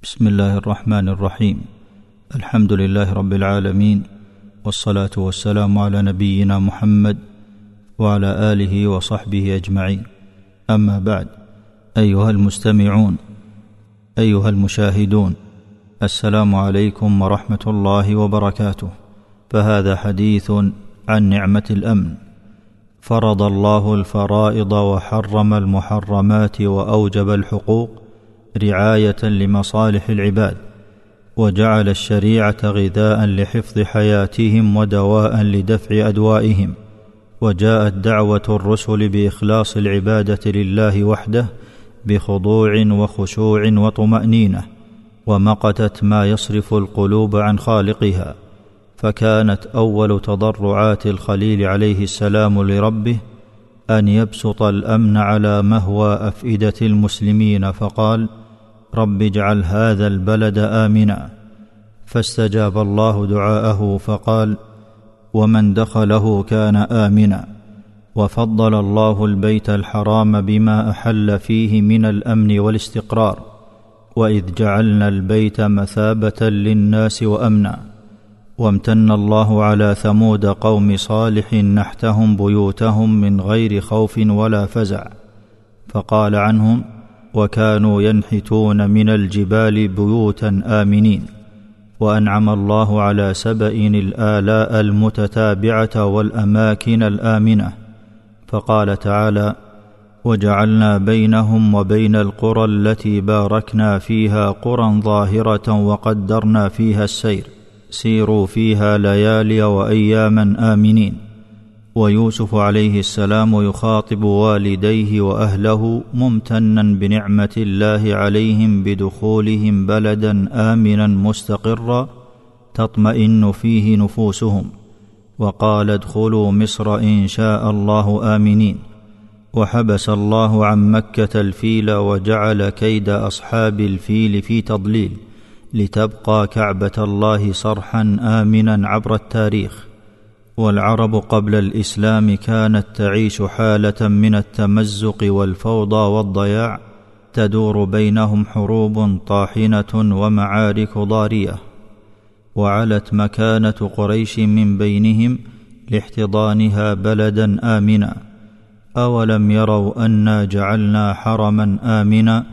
بسم الله الرحمن الرحيم. الحمد لله رب العالمين، والصلاة والسلام على نبينا محمد وعلى آله وصحبه أجمعين. أما بعد، أيها المستمعون، أيها المشاهدون، السلام عليكم ورحمة الله وبركاته. فهذا حديث عن نعمة الأمن. فرض الله الفرائض وحرم المحرمات وأوجب الحقوق رعاية لمصالح العباد، وجعل الشريعة غذاء لحفظ حياتهم ودواء لدفع أدوائهم. وجاءت دعوة الرسل بإخلاص العبادة لله وحده بخضوع وخشوع وطمأنينة، ومقتت ما يصرف القلوب عن خالقها. فكانت أول تضرعات الخليل عليه السلام لربه أن يبسط الأمن على مهوى أفئدة المسلمين، فقال: رب اجعل هذا البلد آمنا. فاستجاب الله دعاءه فقال: ومن دخله كان آمنا. وفضل الله البيت الحرام بما أحل فيه من الأمن والاستقرار: وإذ جعلنا البيت مثابة للناس وأمنا. وامتن الله على ثمود قوم صالح نحتهم بيوتهم من غير خوف ولا فزع، فقال عنهم: وكانوا ينحتون من الجبال بيوتا آمنين. وأنعم الله على سبأ الآلاء المتتابعة والأماكن الآمنة، فقال تعالى: وجعلنا بينهم وبين القرى التي باركنا فيها قرى ظاهرة وقدرنا فيها السير، سيروا فيها ليالي وأياما آمنين. ويوسف عليه السلام يخاطب والديه وأهله ممتنا بنعمة الله عليهم بدخولهم بلدا آمنا مستقرا تطمئن فيه نفوسهم، وقال: ادخلوا مصر إن شاء الله آمنين. وحبس الله عن مكة الفيل، وجعل كيد أصحاب الفيل في تضليل، لتبقى كعبة الله صرحا آمنا عبر التاريخ. والعرب قبل الإسلام كانت تعيش حالة من التمزق والفوضى والضياع، تدور بينهم حروب طاحنة ومعارك ضارية. وعلت مكانة قريش من بينهم لاحتضانها بلدا آمنا. أولم يروا أنا جعلنا حرما آمنا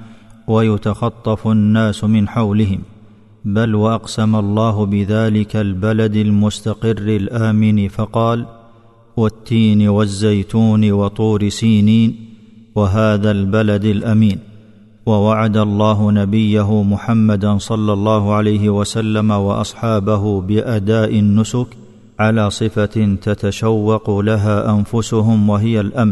ويتخطف الناس من حولهم؟ بل وأقسم الله بذلك البلد المستقر الآمن، فقال: والتين والزيتون وطور سينين وهذا البلد الأمين. ووعد الله نبيه محمدا صلى الله عليه وسلم وأصحابه بأداء النسك على صفة تتشوق لها أنفسهم، وهي الأمن: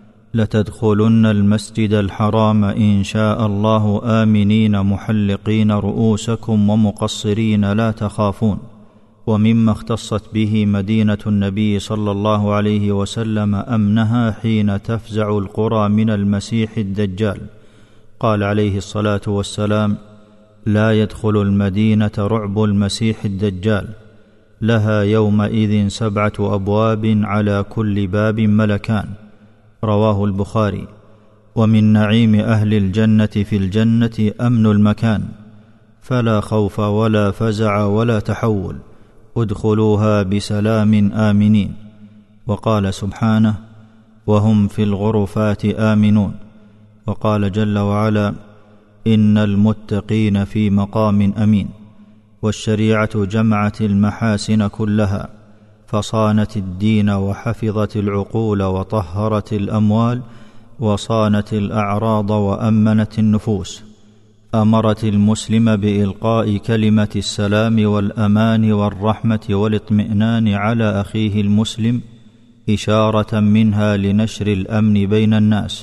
لتدخلن المسجد الحرام إن شاء الله آمنين محلقين رؤوسكم ومقصرين لا تخافون. ومما اختصت به مدينة النبي صلى الله عليه وسلم أمنها حين تفزع القرى من المسيح الدجال. قال عليه الصلاة والسلام: لا يدخل المدينة رعب المسيح الدجال، لها يومئذ 7 أبواب على كل باب ملكان. رواه البخاري. ومن نعيم أهل الجنة في الجنة أمن المكان، فلا خوف ولا فزع ولا تحول، ادخلوها بسلام آمنين. وقال سبحانه: وهم في الغرفات آمنون. وقال جل وعلا: إن المتقين في مقام أمين. والشريعة جمعت المحاسن كلها، فصانت الدين وحفظت العقول وطهرت الأموال وصانت الأعراض وأمنت النفوس. أمرت المسلم بإلقاء كلمة السلام والأمان والرحمة والاطمئنان على أخيه المسلم، إشارة منها لنشر الأمن بين الناس.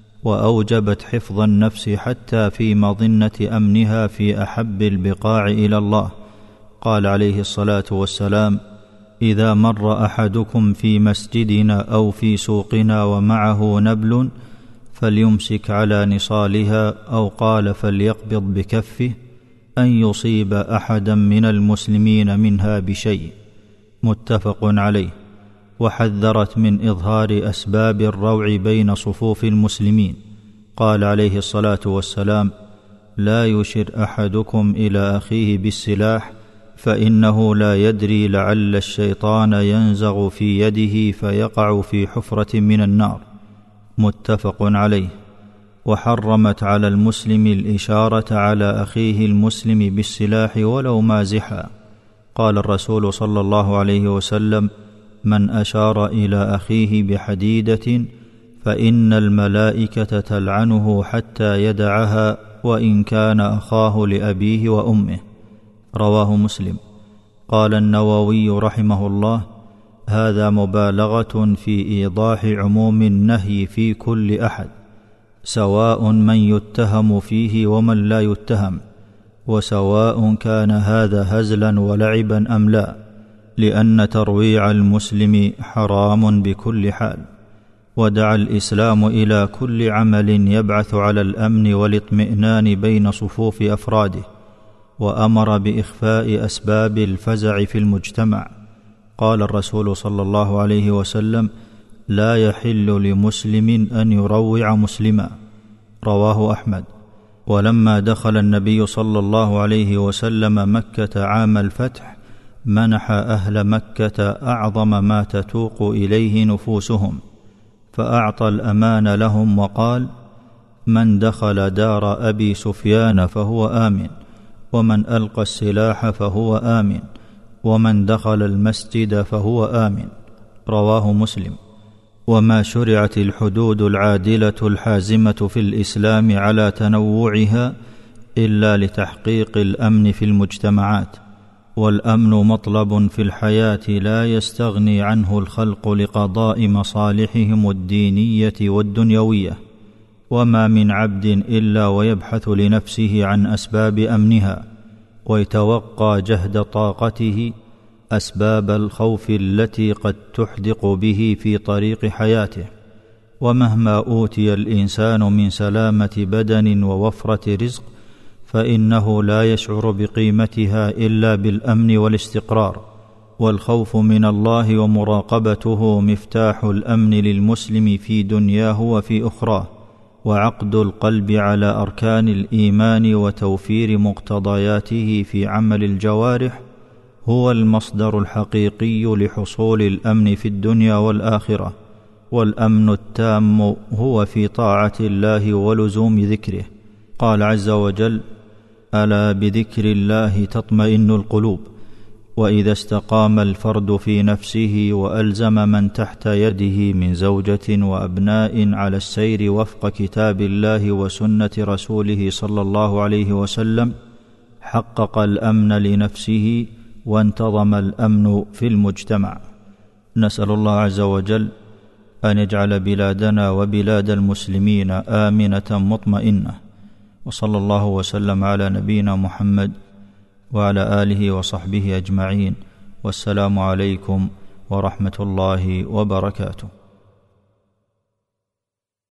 وأوجبت حفظ النفس حتى في مظنة أمنها في أحب البقاع إلى الله. قال عليه الصلاة والسلام: إذا مر أحدكم في مسجدنا أو في سوقنا ومعه نبل فليمسك على نصالها، أو قال فليقبض بكفه، أن يصيب أحدا من المسلمين منها بشيء. متفق عليه. وحذرت من إظهار أسباب الروع بين صفوف المسلمين. قال عليه الصلاة والسلام: لا يشر أحدكم إلى أخيه بالسلاح، فإنه لا يدري لعل الشيطان ينزغ في يده فيقع في حفرة من النار. متفق عليه. وحرمت على المسلم الإشارة على أخيه المسلم بالسلاح ولو مازحا. قال الرسول صلى الله عليه وسلم: من أشار إلى أخيه بحديدة فإن الملائكة تلعنه حتى يدعها، وإن كان أخاه لأبيه وأمه. رواه مسلم. قال النووي رحمه الله: هذا مبالغة في إيضاح عموم النهي في كل أحد، سواء من يتهم فيه ومن لا يتهم، وسواء كان هذا هزلا ولعبا أم لا، لأن ترويع المسلم حرام بكل حال. ودعا الإسلام إلى كل عمل يبعث على الأمن والاطمئنان بين صفوف أفراده، وأمر بإخفاء أسباب الفزع في المجتمع. قال الرسول صلى الله عليه وسلم: لا يحل لمسلم أن يروع مسلما. رواه أحمد. ولما دخل النبي صلى الله عليه وسلم مكة عام الفتح، منح أهل مكة أعظم ما تتوق إليه نفوسهم، فأعطى الأمان لهم وقال: من دخل دار أبي سفيان فهو آمن، ومن ألقى السلاح فهو آمن، ومن دخل المسجد فهو آمن. رواه مسلم. وما شرعت الحدود العادلة الحازمة في الإسلام على تنوعها إلا لتحقيق الأمن في المجتمعات، والأمن مطلب في الحياة لا يستغني عنه الخلق لقضاء مصالحهم الدينية والدنيوية، وما من عبد إلا ويبحث لنفسه عن أسباب أمنها، ويتوقى جهد طاقته أسباب الخوف التي قد تحدق به في طريق حياته. ومهما أوتي الإنسان من سلامة بدن ووفرة رزق، فإنه لا يشعر بقيمتها إلا بالأمن والاستقرار. والخوف من الله ومراقبته مفتاح الأمن للمسلم في دنياه وفي أخراه، وعقد القلب على أركان الإيمان وتوفير مقتضياته في عمل الجوارح هو المصدر الحقيقي لحصول الأمن في الدنيا والآخرة. والأمن التام هو في طاعة الله ولزوم ذكره. قال عز وجل: ألا بذكر الله تطمئن القلوب. وإذا استقام الفرد في نفسه وألزم من تحت يده من زوجة وأبناء على السير وفق كتاب الله وسنة رسوله صلى الله عليه وسلم، حقق الأمن لنفسه وانتظم الأمن في المجتمع. نسأل الله عز وجل أن يجعل بلادنا وبلاد المسلمين آمنة مطمئنة. وصلى الله وسلم على نبينا محمد وعلى آله وصحبه أجمعين، والسلام عليكم ورحمة الله وبركاته.